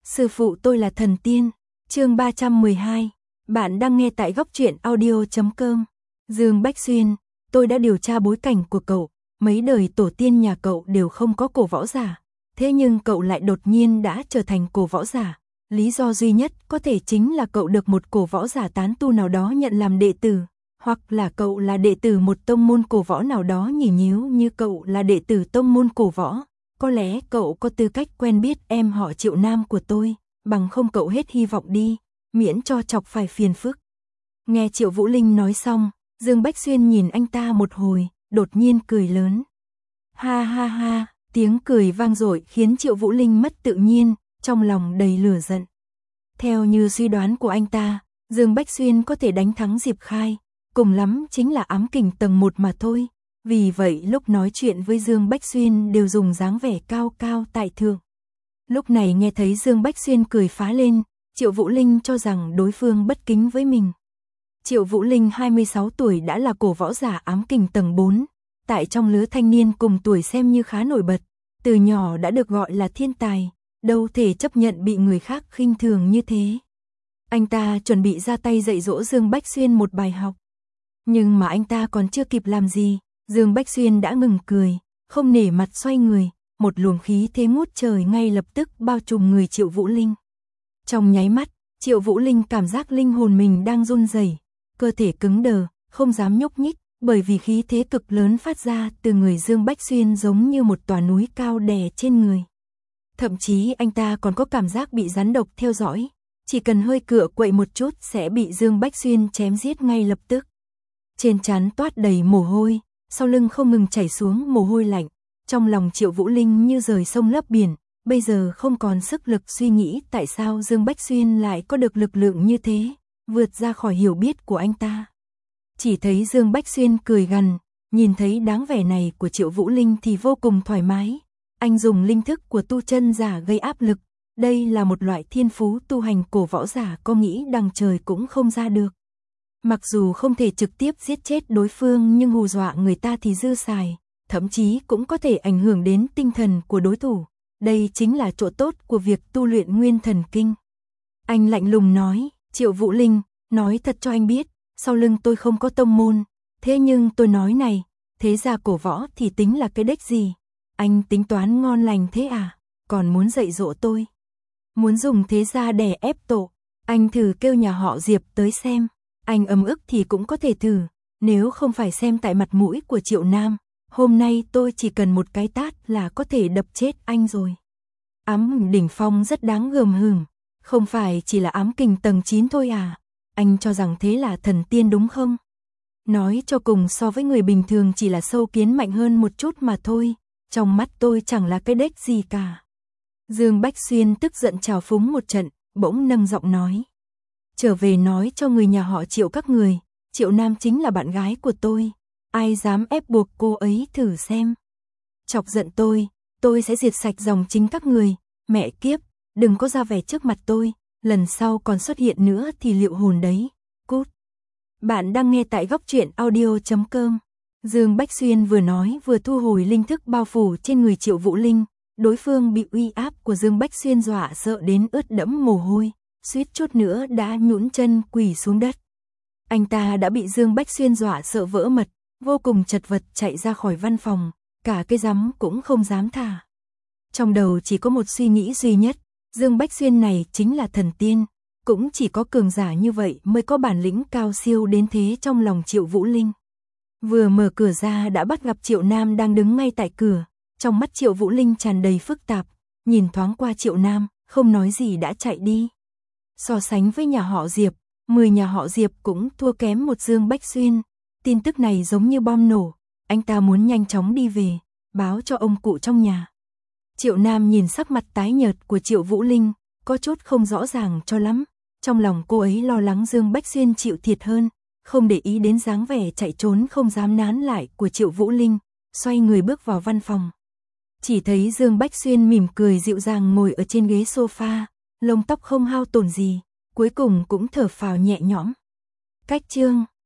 Sư phụ tôi là thần tiên. Chương 312. Bạn đang nghe tại góc truyện audio.com. Dương Bách Xuyên, tôi đã điều tra bối cảnh của cậu, mấy đời tổ tiên nhà cậu đều không có cổ võ giả, thế nhưng cậu lại đột nhiên đã trở thành cổ võ giả. Lý do duy nhất có thể chính là cậu được một cổ võ giả tán tu nào đó nhận làm đệ tử, hoặc là cậu là đệ tử một tông môn cổ võ nào đó nhỉ. Nếu như cậu là đệ tử tông môn cổ võ, có lẽ cậu có tư cách quen biết em họ Triệu Nam của tôi, bằng không cậu hết hy vọng đi, miễn cho chọc phải phiền phức. Nghe Triệu Vũ Linh nói xong, Dương Bách Xuyên nhìn anh ta một hồi, đột nhiên cười lớn. Ha ha ha, tiếng cười vang dội khiến Triệu Vũ Linh mất tự nhiên, trong lòng đầy lửa giận. Theo như suy đoán của anh ta, Dương Bách Xuyên có thể đánh thắng Diệp Khai, cùng lắm chính là ám kình tầng 1 mà thôi. Vì vậy lúc nói chuyện với Dương Bách Xuyên đều dùng dáng vẻ cao cao tại thượng. Lúc này nghe thấy Dương Bách Xuyên cười phá lên, Triệu Vũ Linh cho rằng đối phương bất kính với mình. Triệu Vũ Linh 26 tuổi đã là cổ võ giả ám kình tầng 4, tại trong lứa thanh niên cùng tuổi xem như khá nổi bật, từ nhỏ đã được gọi là thiên tài, đâu thể chấp nhận bị người khác khinh thường như thế. Anh ta chuẩn bị ra tay dạy dỗ Dương Bách Xuyên một bài học. Nhưng mà anh ta còn chưa kịp làm gì, Dương Bách Xuyên đã ngừng cười, không nể mặt xoay người, một luồng khí thế ngút trời ngay lập tức bao trùm người Triệu Vũ Linh. Trong nháy mắt, Triệu Vũ Linh cảm giác linh hồn mình đang run rẩy, cơ thể cứng đờ, không dám nhúc nhích, bởi vì khí thế cực lớn phát ra từ người Dương Bách Xuyên giống như một tòa núi cao đè trên người. Thậm chí anh ta còn có cảm giác bị rắn độc theo dõi, chỉ cần hơi cựa quậy một chút sẽ bị Dương Bách Xuyên chém giết ngay lập tức. Trên trán toát đầy mồ hôi, sau lưng không ngừng chảy xuống mồ hôi lạnh, trong lòng Triệu Vũ Linh như rời sông lấp biển, bây giờ không còn sức lực suy nghĩ tại sao Dương Bách Xuyên lại có được lực lượng như thế, vượt ra khỏi hiểu biết của anh ta. Chỉ thấy Dương Bách Xuyên cười gằn, nhìn thấy dáng vẻ này của Triệu Vũ Linh thì vô cùng thoải mái. Anh dùng linh thức của tu chân giả gây áp lực, đây là một loại thiên phú tu hành cổ võ giả có nghĩ đằng trời cũng không ra được. Mặc dù không thể trực tiếp giết chết đối phương nhưng hù dọa người ta thì dư xài, thậm chí cũng có thể ảnh hưởng đến tinh thần của đối thủ. Đây chính là chỗ tốt của việc tu luyện nguyên thần kinh. Anh lạnh lùng nói, Triệu Vũ Linh, nói thật cho anh biết, sau lưng tôi không có tông môn, thế nhưng tôi nói này, thế gia cổ võ thì tính là cái đếch gì? Anh tính toán ngon lành thế à? Còn muốn dạy dỗ tôi? Muốn dùng thế gia đè ép tổ? Anh thử kêu nhà họ Diệp tới xem. Anh ấm ức thì cũng có thể thử, nếu không phải xem tại mặt mũi của Triệu Nam, hôm nay tôi chỉ cần một cái tát là có thể đập chết anh rồi. Ám đỉnh phong rất đáng gờm hừm, không phải chỉ là ám kình tầng 9 thôi à? Anh cho rằng thế là thần tiên đúng không? Nói cho cùng so với người bình thường chỉ là sâu kiến mạnh hơn một chút mà thôi, trong mắt tôi chẳng là cái đếch gì cả. Dương Bách Xuyên tức giận trào phúng một trận, bỗng nâng giọng nói. Trở về nói cho người nhà họ Triệu các người, Triệu Nam chính là bạn gái của tôi, ai dám ép buộc cô ấy thử xem. Chọc giận tôi sẽ diệt sạch dòng chính các người, mẹ kiếp, đừng có ra vẻ trước mặt tôi, lần sau còn xuất hiện nữa thì liệu hồn đấy, cút. Bạn đang nghe tại góc truyện audio.com. Dương Bách Xuyên vừa nói vừa thu hồi linh thức bao phủ trên người Triệu Vũ Linh, đối phương bị uy áp của Dương Bách Xuyên dọa sợ đến ướt đẫm mồ hôi, suýt chút nữa đã nhũn chân quỳ xuống đất. Anh ta đã bị Dương Bách Xuyên dọa sợ vỡ mật, vô cùng chật vật chạy ra khỏi văn phòng, cả cái rắm cũng không dám thả. Trong đầu chỉ có một suy nghĩ duy nhất, Dương Bách Xuyên này chính là thần tiên, cũng chỉ có cường giả như vậy mới có bản lĩnh cao siêu đến thế trong lòng Triệu Vũ Linh. Vừa mở cửa ra đã bắt gặp Triệu Nam đang đứng ngay tại cửa, trong mắt Triệu Vũ Linh tràn đầy phức tạp, nhìn thoáng qua Triệu Nam, không nói gì đã chạy đi. So sánh với nhà họ Diệp, 10 nhà họ Diệp cũng thua kém một Dương Bách Xuyên, tin tức này giống như bom nổ, anh ta muốn nhanh chóng đi về, báo cho ông cụ trong nhà. Triệu Nam nhìn sắc mặt tái nhợt của Triệu Vũ Linh, có chút không rõ ràng cho lắm, trong lòng cô ấy lo lắng Dương Bách Xuyên chịu thiệt hơn, không để ý đến dáng vẻ chạy trốn không dám nán lại của Triệu Vũ Linh, xoay người bước vào văn phòng. Chỉ thấy Dương Bách Xuyên mỉm cười dịu dàng ngồi ở trên ghế sofa, lông tóc không hao tổn gì, cuối cùng cũng thở phào nhẹ nhõm. Cách chương